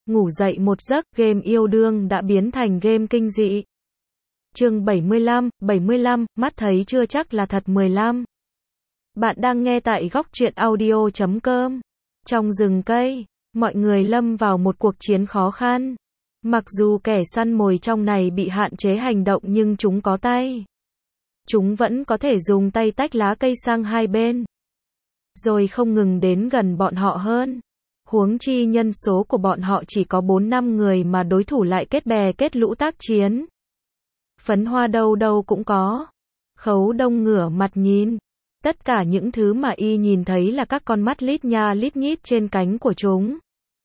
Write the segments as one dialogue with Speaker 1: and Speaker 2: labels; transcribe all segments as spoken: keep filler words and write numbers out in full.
Speaker 1: ngủ dậy một giấc, game yêu đương đã biến thành game kinh dị. Chương bảy mươi lăm, bảy mươi lăm, mắt thấy chưa chắc là thật mười lăm. Bạn đang nghe tại góc truyện audio chấm com. Trong rừng cây, mọi người lâm vào một cuộc chiến khó khăn. Mặc dù kẻ săn mồi trong này bị hạn chế hành động nhưng chúng có tay. Chúng vẫn có thể dùng tay tách lá cây sang hai bên. Rồi không ngừng đến gần bọn họ hơn. Huống chi nhân số của bọn họ chỉ có bốn năm người mà đối thủ lại kết bè kết lũ tác chiến. Phấn Hoa đâu đâu cũng có. Khấu Đông ngửa mặt nhìn. Tất cả những thứ mà y nhìn thấy là các con mắt lít nha lít nhít trên cánh của chúng.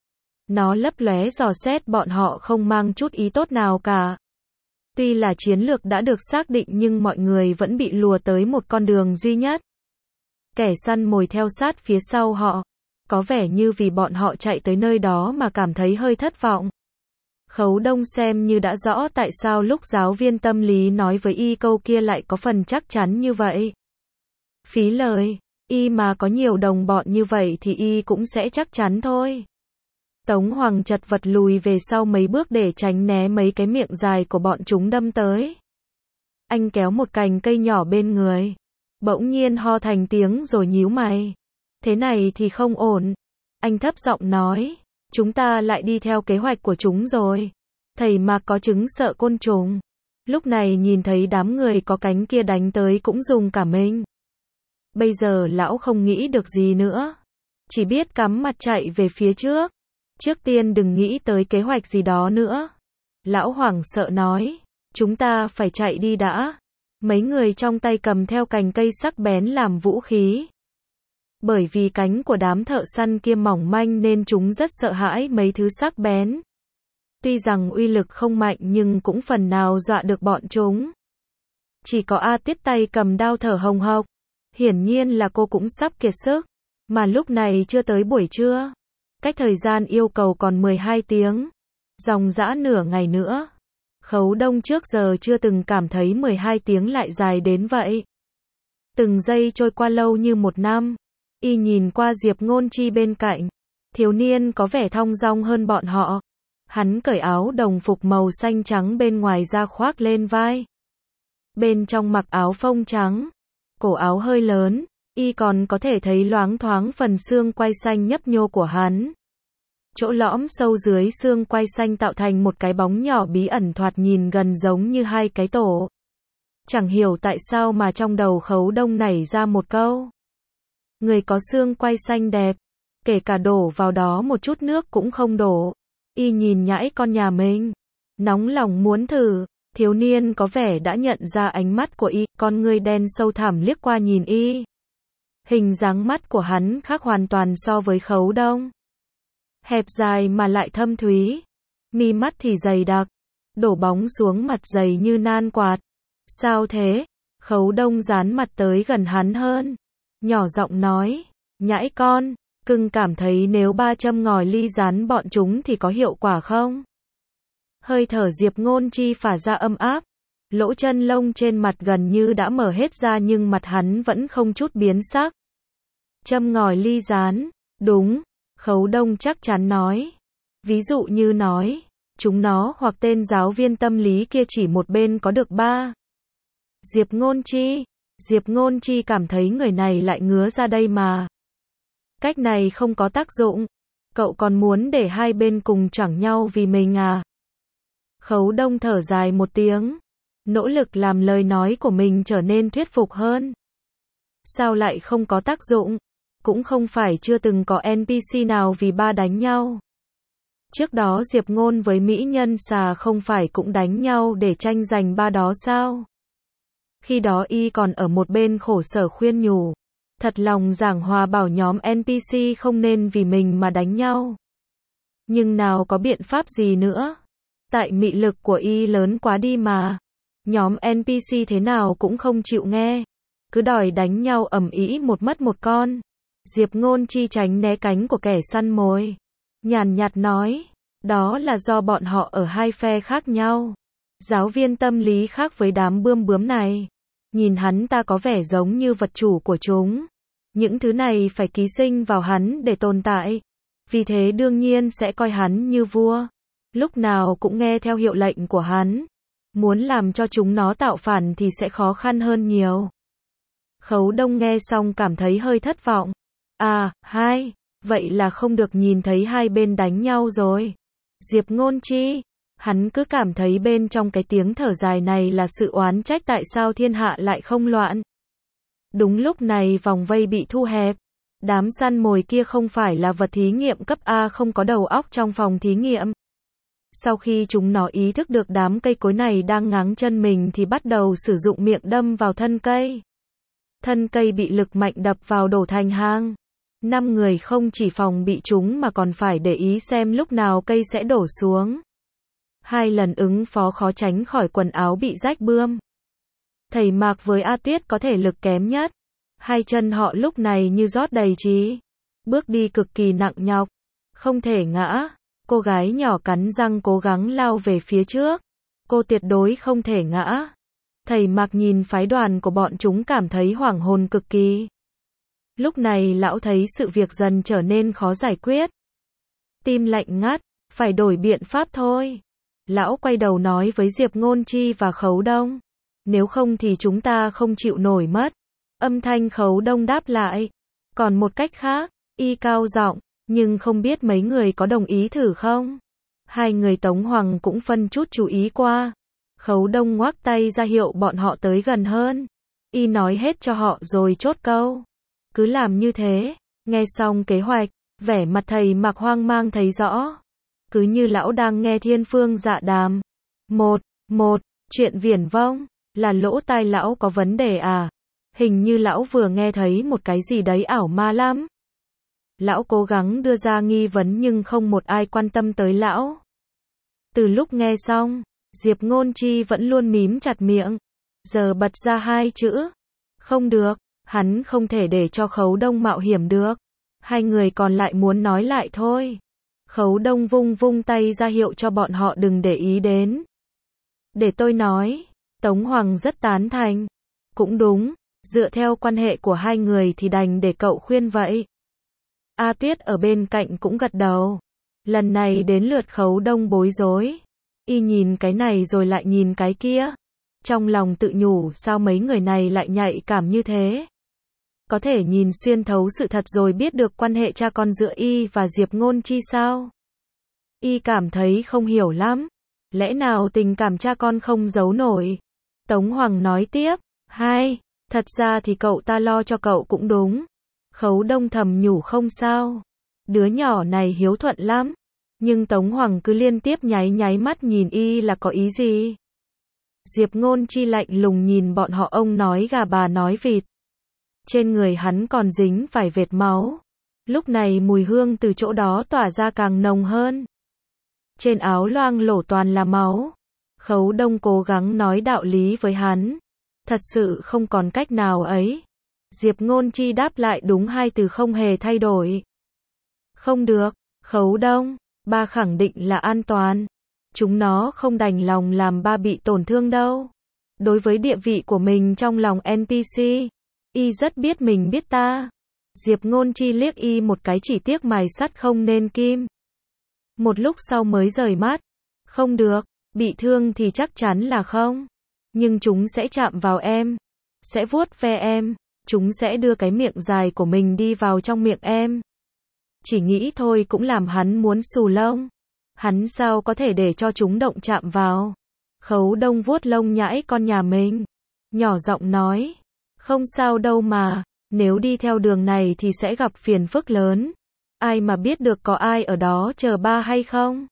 Speaker 1: Nó lấp lóe dò xét bọn họ không mang chút ý tốt nào cả. Tuy là chiến lược đã được xác định nhưng mọi người vẫn bị lùa tới một con đường duy nhất. Kẻ săn mồi theo sát phía sau họ. Có vẻ như vì bọn họ chạy tới nơi đó mà cảm thấy hơi thất vọng. Khấu Đông xem như đã rõ tại sao lúc giáo viên tâm lý nói với y câu kia lại có phần chắc chắn như vậy. Phí lời, y mà có nhiều đồng bọn như vậy thì y cũng sẽ chắc chắn thôi. Tống Hoàng chật vật lùi về sau mấy bước để tránh né mấy cái miệng dài của bọn chúng đâm tới. Anh kéo một cành cây nhỏ bên người. Bỗng nhiên ho thành tiếng rồi nhíu mày. Thế này thì không ổn. Anh thấp giọng nói. Chúng ta lại đi theo kế hoạch của chúng rồi. Thầy Mạc có chứng sợ côn trùng. Lúc này nhìn thấy đám người có cánh kia đánh tới cũng dùng cả mình. Bây giờ lão không nghĩ được gì nữa. Chỉ biết cắm mặt chạy về phía trước. Trước tiên đừng nghĩ tới kế hoạch gì đó nữa. Lão hoảng sợ nói. Chúng ta phải chạy đi đã. Mấy người trong tay cầm theo cành cây sắc bén làm vũ khí. Bởi vì cánh của đám thợ săn kia mỏng manh nên chúng rất sợ hãi mấy thứ sắc bén. Tuy rằng uy lực không mạnh nhưng cũng phần nào dọa được bọn chúng. Chỉ có A Tiết tay cầm đao thở hồng hộc. Hiển nhiên là cô cũng sắp kiệt sức. Mà lúc này chưa tới buổi trưa. Cách thời gian yêu cầu còn mười hai tiếng. Dòng dã nửa ngày nữa. Khấu Đông trước giờ chưa từng cảm thấy mười hai tiếng lại dài đến vậy. Từng giây trôi qua lâu như một năm. Y nhìn qua Diệp Ngôn Chi bên cạnh. Thiếu niên có vẻ thong dong hơn bọn họ. Hắn cởi áo đồng phục màu xanh trắng bên ngoài ra khoác lên vai. Bên trong mặc áo phông trắng. Cổ áo hơi lớn. Y còn có thể thấy loáng thoáng phần xương quai xanh nhấp nhô của hắn. Chỗ lõm sâu dưới xương quai xanh tạo thành một cái bóng nhỏ bí ẩn thoạt nhìn gần giống như hai cái tổ. Chẳng hiểu tại sao mà trong đầu Khấu Đông nảy ra một câu. Người có xương quai xanh đẹp, kể cả đổ vào đó một chút nước cũng không đổ. Y nhìn nhãi con nhà mình, nóng lòng muốn thử. Thiếu niên có vẻ đã nhận ra ánh mắt của y, con ngươi đen sâu thẳm liếc qua nhìn y. Hình dáng mắt của hắn khác hoàn toàn so với Khấu Đông. Hẹp dài mà lại thâm thúy. Mi mắt thì dày đặc, đổ bóng xuống mặt dày như nan quạt. Sao thế? Khấu Đông dán mặt tới gần hắn hơn. Nhỏ giọng nói, nhãi con, cưng cảm thấy nếu ba châm ngòi ly rán bọn chúng thì có hiệu quả không? Hơi thở Diệp Ngôn Chi phả ra âm áp. Lỗ chân lông trên mặt gần như đã mở hết ra nhưng mặt hắn vẫn không chút biến sắc. Châm ngòi ly rán, đúng, Khấu Đông chắc chắn nói. Ví dụ như nói, chúng nó hoặc tên giáo viên tâm lý kia chỉ một bên có được ba. Diệp Ngôn Chi, Diệp Ngôn Chi cảm thấy người này lại ngứa ra đây mà. Cách này không có tác dụng. Cậu còn muốn để hai bên cùng choảng nhau vì mình à? Khấu Đông thở dài một tiếng. Nỗ lực làm lời nói của mình trở nên thuyết phục hơn. Sao lại không có tác dụng? Cũng không phải chưa từng có en pê xê nào vì ba đánh nhau. Trước đó Diệp Ngôn với mỹ nhân xà không phải cũng đánh nhau để tranh giành ba đó sao? Khi đó y còn ở một bên khổ sở khuyên nhủ. Thật lòng giảng hòa bảo nhóm en pê xê không nên vì mình mà đánh nhau. Nhưng nào có biện pháp gì nữa. Tại mị lực của y lớn quá đi mà. Nhóm en pê xê thế nào cũng không chịu nghe. Cứ đòi đánh nhau ầm ĩ một mất một con. Diệp Ngôn Chi tránh né cánh của kẻ săn mồi. Nhàn nhạt nói. Đó là do bọn họ ở hai phe khác nhau. Giáo viên tâm lý khác với đám bươm bướm này. Nhìn hắn ta có vẻ giống như vật chủ của chúng. Những thứ này phải ký sinh vào hắn để tồn tại. vì thế đương nhiên sẽ coi hắn như vua, lúc nào cũng nghe theo hiệu lệnh của hắn. Muốn làm cho chúng nó tạo phản thì sẽ khó khăn hơn nhiều. Khấu Đông nghe xong cảm thấy hơi thất vọng. À, hai, vậy là không được nhìn thấy hai bên đánh nhau rồi. Diệp Ngôn Chi, hắn cứ cảm thấy bên trong cái tiếng thở dài này là sự oán trách tại sao thiên hạ lại không loạn. Đúng lúc này vòng vây bị thu hẹp. Đám săn mồi kia không phải là vật thí nghiệm cấp A không có đầu óc trong phòng thí nghiệm. Sau khi chúng nó ý thức được đám cây cối này đang ngáng chân mình thì bắt đầu sử dụng miệng đâm vào thân cây. Thân cây bị lực mạnh đập vào đổ thành hang. Năm người không chỉ phòng bị chúng mà còn phải để ý xem lúc nào cây sẽ đổ xuống. Hai lần ứng phó khó tránh khỏi quần áo bị rách bươm. Thầy Mạc với A Tuyết có thể lực kém nhất. Hai chân họ lúc này như rót đầy trí. Bước đi cực kỳ nặng nhọc. Không thể ngã. Cô gái nhỏ cắn răng cố gắng lao về phía trước. Cô tuyệt đối không thể ngã. Thầy Mạc nhìn phái đoàn của bọn chúng cảm thấy hoảng hồn cực kỳ. Lúc này lão thấy sự việc dần trở nên khó giải quyết. Tim lạnh ngắt, phải đổi biện pháp thôi. Lão quay đầu nói với Diệp Ngôn Chi và Khấu Đông. Nếu không thì chúng ta không chịu nổi mất. Âm thanh Khấu Đông đáp lại. Còn một cách khác, y cao giọng, nhưng không biết mấy người có đồng ý thử không? Hai người Tống Hoàng cũng phân chút chú ý qua. Khấu Đông ngoắc tay ra hiệu bọn họ tới gần hơn. Y nói hết cho họ rồi chốt câu. Cứ làm như thế. Nghe xong kế hoạch, vẻ mặt thầy Mạc hoang mang thấy rõ. Cứ như lão đang nghe thiên phương dạ đàm. Một, một, chuyện viển vông, là lỗ tai lão có vấn đề à? Hình như lão vừa nghe thấy một cái gì đấy ảo ma lắm. Lão cố gắng đưa ra nghi vấn nhưng không một ai quan tâm tới lão. Từ lúc nghe xong, Diệp Ngôn Chi vẫn luôn mím chặt miệng. Giờ bật ra hai chữ. Không được, hắn không thể để cho Khấu Đông mạo hiểm được. Hai người còn lại muốn nói lại thôi. Khấu Đông vung vung tay ra hiệu cho bọn họ đừng để ý đến. Để tôi nói. Tống Hoàng rất tán thành. Cũng đúng, dựa theo quan hệ của hai người thì đành để cậu khuyên vậy. A Tuyết ở bên cạnh cũng gật đầu. Lần này đến lượt Khấu Đông bối rối. Y nhìn cái này rồi lại nhìn cái kia. Trong lòng tự nhủ sao mấy người này lại nhạy cảm như thế. Có thể nhìn xuyên thấu sự thật rồi biết được quan hệ cha con giữa Y và Diệp Ngôn Chi sao? Y cảm thấy không hiểu lắm. Lẽ nào tình cảm cha con không giấu nổi? Tống Hoàng nói tiếp. Hai, thật ra thì cậu ta lo cho cậu cũng đúng. Khấu Đông thầm nhủ không sao. Đứa nhỏ này hiếu thuận lắm. Nhưng Tống Hoàng cứ liên tiếp nháy nháy mắt nhìn Y là có ý gì? Diệp Ngôn Chi lạnh lùng nhìn bọn họ, ông nói gà bà nói vịt. Trên người hắn còn dính vài vệt máu. Lúc này mùi hương từ chỗ đó tỏa ra càng nồng hơn. Trên áo loang lổ toàn là máu. Khấu Đông cố gắng nói đạo lý với hắn. Thật sự không còn cách nào ấy. Diệp Ngôn Chi đáp lại đúng hai từ không hề thay đổi. Không được, Khấu Đông, ba khẳng định là an toàn. Chúng nó không đành lòng làm ba bị tổn thương đâu. Đối với địa vị của mình trong lòng en pê xê, Y rất biết mình biết ta. Diệp Ngôn Chi liếc Y một cái chỉ tiếc mài sắt không nên kim. Một lúc sau mới rời mắt. Không được, bị thương thì chắc chắn là không. Nhưng chúng sẽ chạm vào em. Sẽ vuốt ve em. Chúng sẽ đưa cái miệng dài của mình đi vào trong miệng em. Chỉ nghĩ thôi cũng làm hắn muốn xù lông. Hắn sao có thể để cho chúng động chạm vào. Khấu Đông vuốt lông nhãi con nhà mình. Nhỏ giọng nói. Không sao đâu mà. Nếu đi theo đường này thì sẽ gặp phiền phức lớn. Ai mà biết được có ai ở đó chờ ba hay không?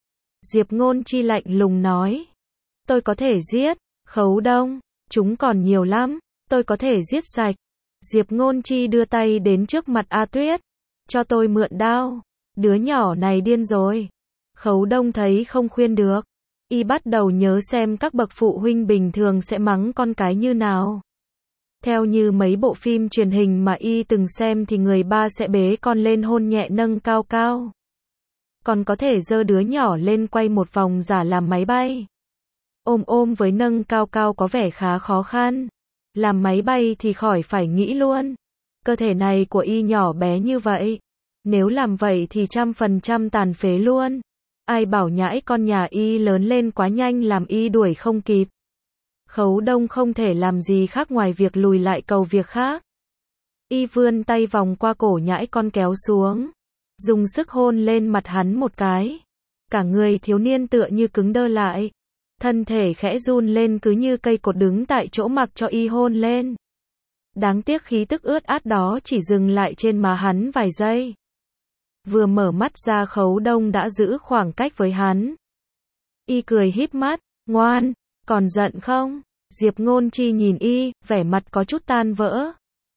Speaker 1: Diệp Ngôn Chi lạnh lùng nói. Tôi có thể giết. Khấu Đông. Chúng còn nhiều lắm. Tôi có thể giết sạch. Diệp Ngôn Chi đưa tay đến trước mặt A Tuyết. Cho tôi mượn đao. Đứa nhỏ này điên rồi. Khấu Đông thấy không khuyên được. Y bắt đầu nhớ xem các bậc phụ huynh bình thường sẽ mắng con cái như nào. Theo như mấy bộ phim truyền hình mà Y từng xem thì người ba sẽ bế con lên hôn nhẹ nâng cao cao. Còn có thể giơ đứa nhỏ lên quay một vòng giả làm máy bay. Ôm ôm với nâng cao cao có vẻ khá khó khăn. Làm máy bay thì khỏi phải nghĩ luôn. Cơ thể này của Y nhỏ bé như vậy. Nếu làm vậy thì trăm phần trăm tàn phế luôn. Ai bảo nhãi con nhà y lớn lên quá nhanh làm y đuổi không kịp. Khấu Đông không thể làm gì khác ngoài việc lùi lại cầu việc khác. Y vươn tay vòng qua cổ nhãi con kéo xuống, dùng sức hôn lên mặt hắn một cái. Cả người thiếu niên tựa như cứng đơ lại, thân thể khẽ run lên cứ như cây cột đứng tại chỗ mặc cho y hôn lên. Đáng tiếc khí tức ướt át đó chỉ dừng lại trên má hắn vài giây. Vừa mở mắt ra Khấu Đông đã giữ khoảng cách với hắn. Y cười híp mắt, ngoan, còn giận không? Diệp Ngôn Chi nhìn y, vẻ mặt có chút tan vỡ.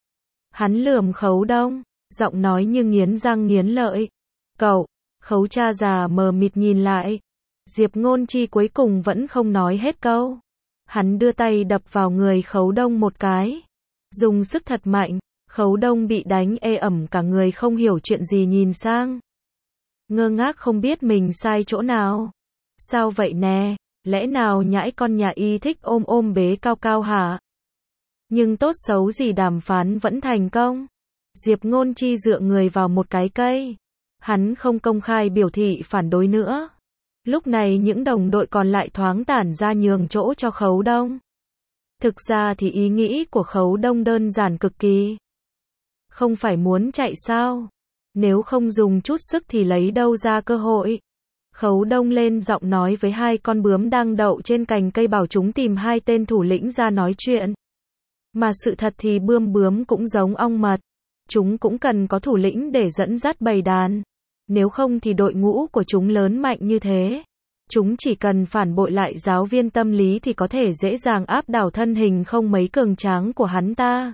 Speaker 1: Hắn lườm Khấu Đông, giọng nói như nghiến răng nghiến lợi. Cậu, Khấu cha già mờ mịt nhìn lại. Diệp Ngôn Chi cuối cùng vẫn không nói hết câu. Hắn đưa tay đập vào người Khấu Đông một cái. Dùng sức thật mạnh, Khấu Đông bị đánh ê ẩm cả người không hiểu chuyện gì nhìn sang. Ngơ ngác không biết mình sai chỗ nào. Sao vậy nè, lẽ nào nhãi con nhà y thích ôm ôm bế cao cao hả? Nhưng tốt xấu gì đàm phán vẫn thành công. Diệp Ngôn Chi dựa người vào một cái cây. Hắn không công khai biểu thị phản đối nữa. Lúc này những đồng đội còn lại thoáng tản ra nhường chỗ cho Khấu Đông. Thực ra thì ý nghĩ của Khấu Đông đơn giản cực kỳ. Không phải muốn chạy sao? Nếu không dùng chút sức thì lấy đâu ra cơ hội? Khấu Đông lên giọng nói với hai con bướm đang đậu trên cành cây bảo chúng tìm hai tên thủ lĩnh ra nói chuyện. Mà sự thật thì bươm bướm cũng giống ong mật. Chúng cũng cần có thủ lĩnh để dẫn dắt bầy đàn. Nếu không thì đội ngũ của chúng lớn mạnh như thế. Chúng chỉ cần phản bội lại giáo viên tâm lý thì có thể dễ dàng áp đảo thân hình không mấy cường tráng của hắn ta.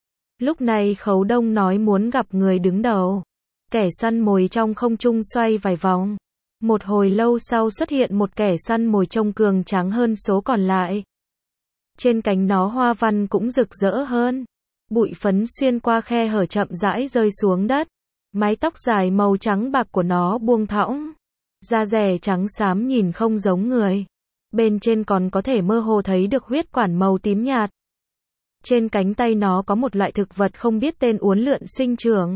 Speaker 1: Lúc này Khấu Đông nói muốn gặp người đứng đầu. Kẻ săn mồi trong không trung xoay vài vòng. Một hồi lâu sau xuất hiện một kẻ săn mồi trông cường tráng hơn số còn lại. Trên cánh nó hoa văn cũng rực rỡ hơn. Bụi phấn xuyên qua khe hở chậm rãi rơi xuống đất. Mái tóc dài màu trắng bạc của nó buông thõng. Da dẻ trắng xám nhìn không giống người. Bên trên còn có thể mơ hồ thấy được huyết quản màu tím nhạt. Trên cánh tay nó có một loại thực vật không biết tên uốn lượn sinh trưởng.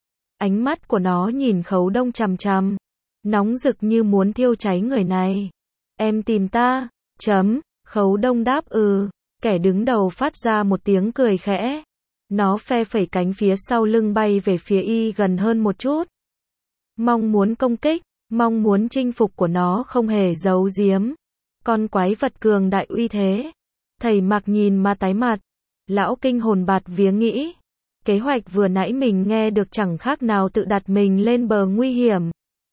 Speaker 1: Ánh mắt của nó nhìn Khấu Đông chằm chằm. Nóng rực như muốn thiêu cháy người này. Em tìm ta, chấm, Khấu Đông đáp ừ. Kẻ đứng đầu phát ra một tiếng cười khẽ. Nó phe phẩy cánh phía sau lưng bay về phía y gần hơn một chút. Mong muốn công kích, mong muốn chinh phục của nó không hề giấu giếm. Con quái vật cường đại uy thế. Thầy Mạc nhìn mà tái mặt. Lão kinh hồn bạt vía nghĩ. Kế hoạch vừa nãy mình nghe được chẳng khác nào tự đặt mình lên bờ nguy hiểm.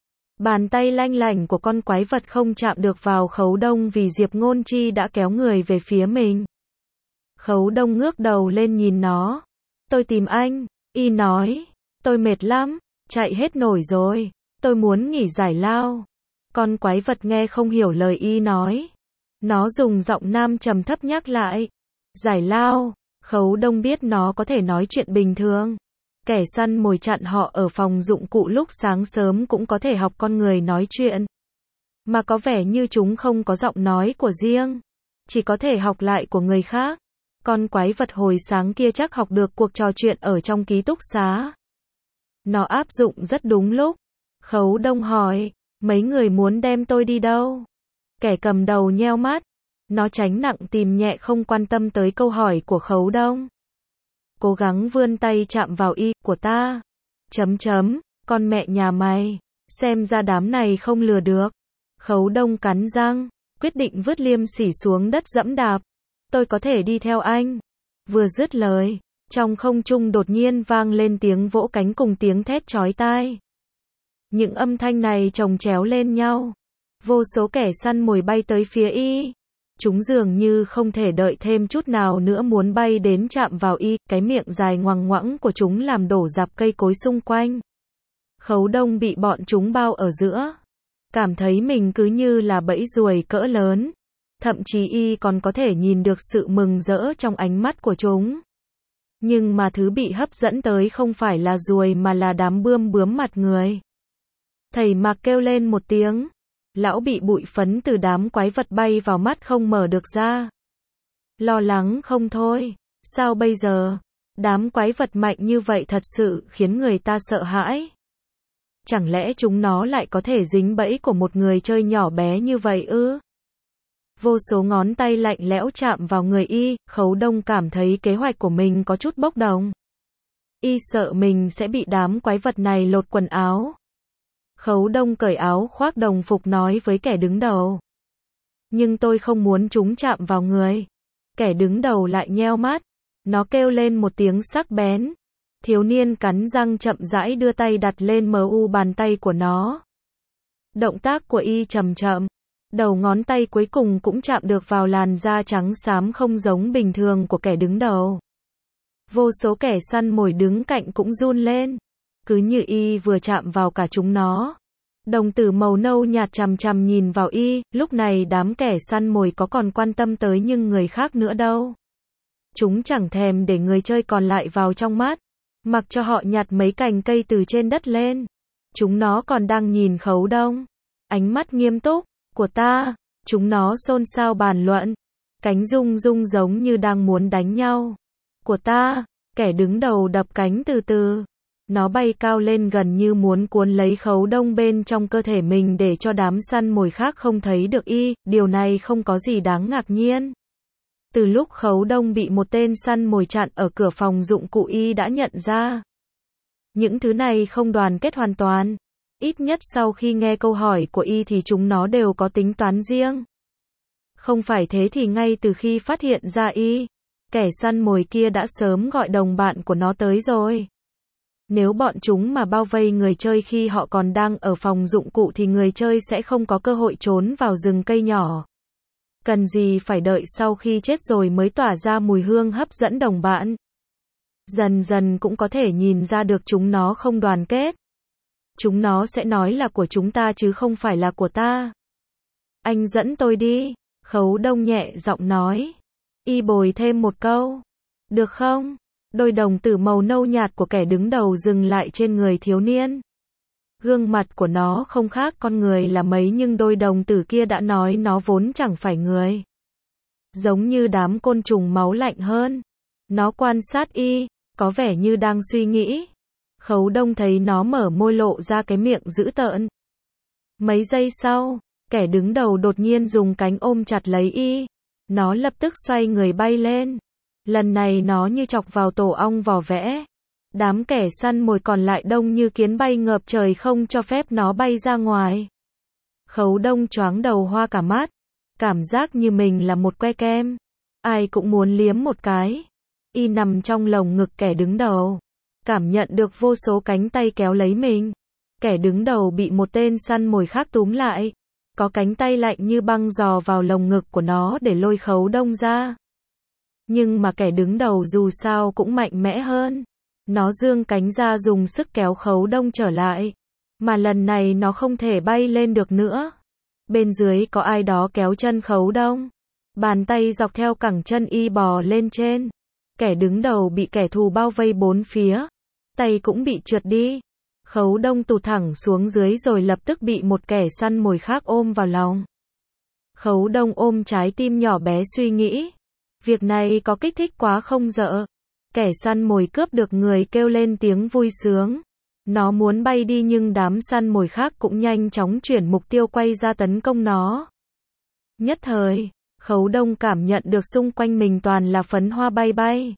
Speaker 1: Bàn tay lanh lảnh của con quái vật không chạm được vào Khấu Đông vì Diệp Ngôn Chi đã kéo người về phía mình. Khấu Đông ngước đầu lên nhìn nó. Tôi tìm anh, y nói. Tôi mệt lắm, chạy hết nổi rồi. Tôi muốn nghỉ giải lao. Con quái vật nghe không hiểu lời y nói. Nó dùng giọng nam trầm thấp nhắc lại. Giải lao, Khấu Đông biết nó có thể nói chuyện bình thường. Kẻ săn mồi chặn họ ở phòng dụng cụ lúc sáng sớm cũng có thể học con người nói chuyện. Mà có vẻ như chúng không có giọng nói của riêng. Chỉ có thể học lại của người khác. Con quái vật hồi sáng kia chắc học được cuộc trò chuyện ở trong ký túc xá. Nó áp dụng rất đúng lúc. Khấu Đông hỏi, mấy người muốn đem tôi đi đâu? Kẻ cầm đầu nheo mắt. Nó tránh nặng tìm nhẹ không quan tâm tới câu hỏi của Khấu Đông. Cố gắng vươn tay chạm vào y của ta. Chấm chấm, con mẹ nhà mày. Xem ra đám này không lừa được. Khấu Đông cắn răng, quyết định vứt liêm sỉ xuống đất dẫm đạp. Tôi có thể đi theo anh. Vừa dứt lời, trong không trung đột nhiên vang lên tiếng vỗ cánh cùng tiếng thét chói tai. Những âm thanh này chồng chéo lên nhau. Vô số kẻ săn mồi bay tới phía y. Chúng dường như không thể đợi thêm chút nào nữa muốn bay đến chạm vào y, cái miệng dài ngoằng ngoãng của chúng làm đổ rạp cây cối xung quanh. Khấu Đông bị bọn chúng bao ở giữa. Cảm thấy mình cứ như là bẫy ruồi cỡ lớn. Thậm chí y còn có thể nhìn được sự mừng rỡ trong ánh mắt của chúng. Nhưng mà thứ bị hấp dẫn tới không phải là ruồi mà là đám bươm bướm mặt người. Thầy Mạc kêu lên một tiếng. Lão bị bụi phấn từ đám quái vật bay vào mắt không mở được ra. Lo lắng không thôi. Sao bây giờ? Đám quái vật mạnh như vậy thật sự khiến người ta sợ hãi. Chẳng lẽ chúng nó lại có thể dính bẫy của một người chơi nhỏ bé như vậy ư? Vô số ngón tay lạnh lẽo chạm vào người y, Khấu Đông cảm thấy kế hoạch của mình có chút bốc đồng. Y sợ mình sẽ bị đám quái vật này lột quần áo. Khấu Đông cởi áo khoác đồng phục nói với kẻ đứng đầu. Nhưng tôi không muốn chúng chạm vào người. Kẻ đứng đầu lại nheo mắt. Nó kêu lên một tiếng sắc bén. Thiếu niên cắn răng chậm rãi đưa tay đặt lên mu bàn tay của nó. Động tác của y chậm chậm. Đầu ngón tay cuối cùng cũng chạm được vào làn da trắng xám không giống bình thường của kẻ đứng đầu. Vô số kẻ săn mồi đứng cạnh cũng run lên. Cứ như y vừa chạm vào cả chúng nó. Đồng tử màu nâu nhạt chằm chằm nhìn vào y, lúc này đám kẻ săn mồi có còn quan tâm tới những người khác nữa đâu. Chúng chẳng thèm để người chơi còn lại vào trong mắt. Mặc cho họ nhặt mấy cành cây từ trên đất lên. Chúng nó còn đang nhìn Khấu Đông. Ánh mắt nghiêm túc. Của ta. Chúng nó xôn xao bàn luận. Cánh rung rung giống như đang muốn đánh nhau. Của ta. Kẻ đứng đầu đập cánh từ từ. Nó bay cao lên gần như muốn cuốn lấy Khấu Đông bên trong cơ thể mình để cho đám săn mồi khác không thấy được y, điều này không có gì đáng ngạc nhiên. Từ lúc Khấu Đông bị một tên săn mồi chặn ở cửa phòng dụng cụ y đã nhận ra. Những thứ này không đoàn kết hoàn toàn. Ít nhất sau khi nghe câu hỏi của y thì chúng nó đều có tính toán riêng. Không phải thế thì ngay từ khi phát hiện ra y, kẻ săn mồi kia đã sớm gọi đồng bạn của nó tới rồi. Nếu bọn chúng mà bao vây người chơi khi họ còn đang ở phòng dụng cụ thì người chơi sẽ không có cơ hội trốn vào rừng cây nhỏ. Cần gì phải đợi sau khi chết rồi mới tỏa ra mùi hương hấp dẫn đồng bạn. Dần dần cũng có thể nhìn ra được chúng nó không đoàn kết. Chúng nó sẽ nói là của chúng ta chứ không phải là của ta. Anh dẫn tôi đi. Khấu Đông nhẹ giọng nói. Y bồi thêm một câu. Được không? Đôi đồng tử màu nâu nhạt của kẻ đứng đầu dừng lại trên người thiếu niên. Gương mặt của nó không khác con người là mấy nhưng đôi đồng tử kia đã nói nó vốn chẳng phải người. Giống như đám côn trùng máu lạnh hơn. Nó quan sát y, có vẻ như đang suy nghĩ. Khấu Đông thấy nó mở môi lộ ra cái miệng dữ tợn. Mấy giây sau, kẻ đứng đầu đột nhiên dùng cánh ôm chặt lấy y. Nó lập tức xoay người bay lên. Lần này nó như chọc vào tổ ong vò vẽ. Đám kẻ săn mồi còn lại đông như kiến bay ngợp trời không cho phép nó bay ra ngoài. Khấu Đông choáng đầu hoa cả mắt. Cảm giác như mình là một que kem. Ai cũng muốn liếm một cái. Y nằm trong lồng ngực kẻ đứng đầu. Cảm nhận được vô số cánh tay kéo lấy mình. Kẻ đứng đầu bị một tên săn mồi khác túm lại. Có cánh tay lạnh như băng dò vào lồng ngực của nó để lôi Khấu Đông ra. Nhưng mà kẻ đứng đầu dù sao cũng mạnh mẽ hơn. Nó giương cánh ra dùng sức kéo Khấu Đông trở lại. Mà lần này nó không thể bay lên được nữa. Bên dưới có ai đó kéo chân Khấu Đông. Bàn tay dọc theo cẳng chân y bò lên trên. Kẻ đứng đầu bị kẻ thù bao vây bốn phía. Tay cũng bị trượt đi. Khấu Đông tụt thẳng xuống dưới rồi lập tức bị một kẻ săn mồi khác ôm vào lòng. Khấu Đông ôm trái tim nhỏ bé suy nghĩ. Việc này có kích thích quá không dợ. Kẻ săn mồi cướp được người kêu lên tiếng vui sướng. Nó muốn bay đi nhưng đám săn mồi khác cũng nhanh chóng chuyển mục tiêu quay ra tấn công nó. Nhất thời, Khấu Đông cảm nhận được xung quanh mình toàn là phấn hoa bay bay.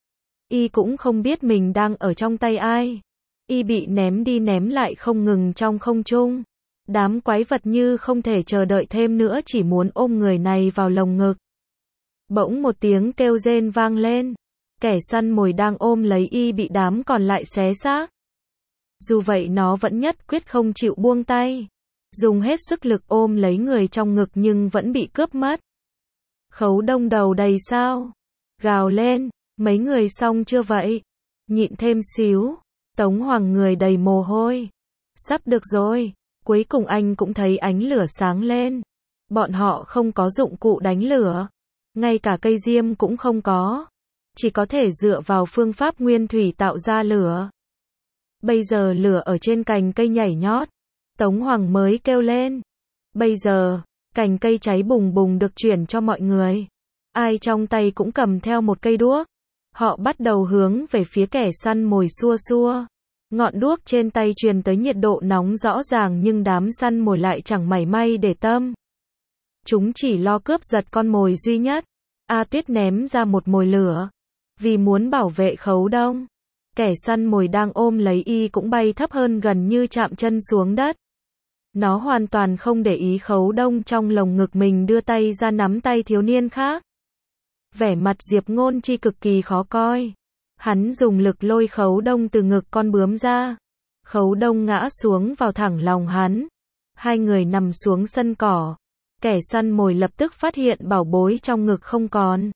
Speaker 1: Y cũng không biết mình đang ở trong tay ai. Y bị ném đi ném lại không ngừng trong không trung. Đám quái vật như không thể chờ đợi thêm nữa chỉ muốn ôm người này vào lồng ngực. Bỗng một tiếng kêu rên vang lên. Kẻ săn mồi đang ôm lấy y bị đám còn lại xé xác. Dù vậy nó vẫn nhất quyết không chịu buông tay. Dùng hết sức lực ôm lấy người trong ngực nhưng vẫn bị cướp mất. Khấu Đông đầu đầy sao. Gào lên. Mấy người xong chưa vậy? Nhịn thêm xíu. Tống Hoàng người đầy mồ hôi. Sắp được rồi. Cuối cùng anh cũng thấy ánh lửa sáng lên. Bọn họ không có dụng cụ đánh lửa. Ngay cả cây diêm cũng không có. Chỉ có thể dựa vào phương pháp nguyên thủy tạo ra lửa. Bây giờ lửa ở trên cành cây nhảy nhót. Tống Hoàng mới kêu lên. Bây giờ, cành cây cháy bùng bùng được chuyển cho mọi người. Ai trong tay cũng cầm theo một cây đuốc. Họ bắt đầu hướng về phía kẻ săn mồi xua xua. Ngọn đuốc trên tay truyền tới nhiệt độ nóng rõ ràng nhưng đám săn mồi lại chẳng mảy may để tâm. Chúng chỉ lo cướp giật con mồi duy nhất. A Tuyết ném ra một mồi lửa. Vì muốn bảo vệ Khấu Đông, kẻ săn mồi đang ôm lấy y cũng bay thấp hơn gần như chạm chân xuống đất. Nó hoàn toàn không để ý Khấu Đông trong lồng ngực mình đưa tay ra nắm tay thiếu niên khác. Vẻ mặt Diệp Ngôn Chi cực kỳ khó coi. Hắn dùng lực lôi Khấu Đông từ ngực con bướm ra. Khấu Đông ngã xuống vào thẳng lòng hắn. Hai người nằm xuống sân cỏ. Kẻ săn mồi lập tức phát hiện bảo bối trong ngực không còn.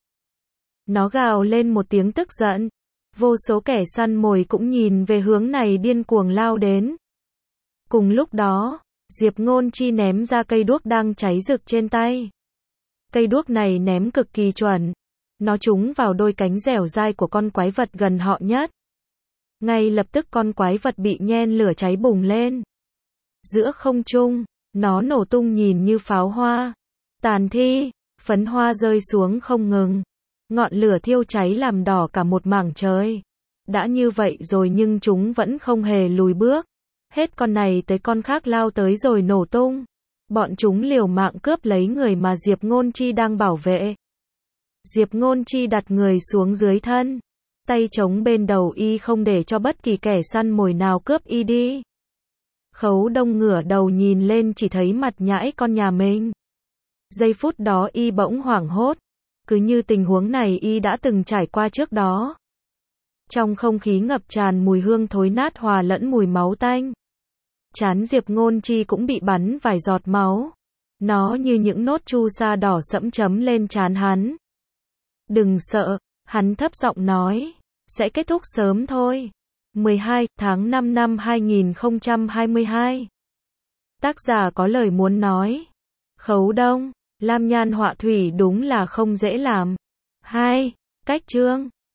Speaker 1: Nó gào lên một tiếng tức giận. Vô số kẻ săn mồi cũng nhìn về hướng này điên cuồng lao đến. Cùng lúc đó, Diệp Ngôn Chi ném ra cây đuốc đang cháy rực trên tay. Cây đuốc này ném cực kỳ chuẩn. Nó trúng vào đôi cánh dẻo dai của con quái vật gần họ nhất. Ngay lập tức con quái vật bị nhen lửa cháy bùng lên. Giữa không trung, nó nổ tung nhìn như pháo hoa. Tàn thi, phấn hoa rơi xuống không ngừng. Ngọn lửa thiêu cháy làm đỏ cả một mảng trời. Đã như vậy rồi nhưng chúng vẫn không hề lùi bước. Hết con này tới con khác lao tới rồi nổ tung. Bọn chúng liều mạng cướp lấy người mà Diệp Ngôn Chi đang bảo vệ. Diệp Ngôn Chi đặt người xuống dưới thân. Tay chống bên đầu y không để cho bất kỳ kẻ săn mồi nào cướp y đi. Khấu Đông ngửa đầu nhìn lên chỉ thấy mặt nhãi con nhà mình. Giây phút đó y bỗng hoảng hốt. Cứ như tình huống này y đã từng trải qua trước đó. Trong không khí ngập tràn mùi hương thối nát hòa lẫn mùi máu tanh. Trán Diệp Ngôn Chi cũng bị bắn vài giọt máu. Nó như những nốt chu sa đỏ sẫm chấm lên trán hắn. Đừng sợ, hắn thấp giọng nói. Sẽ kết thúc sớm thôi. mười hai tháng năm năm hai nghìn không trăm hai mươi hai. Tác giả có lời muốn nói. Khấu Đông, lam nhan họa thủy đúng là không dễ làm. hai. Cách chương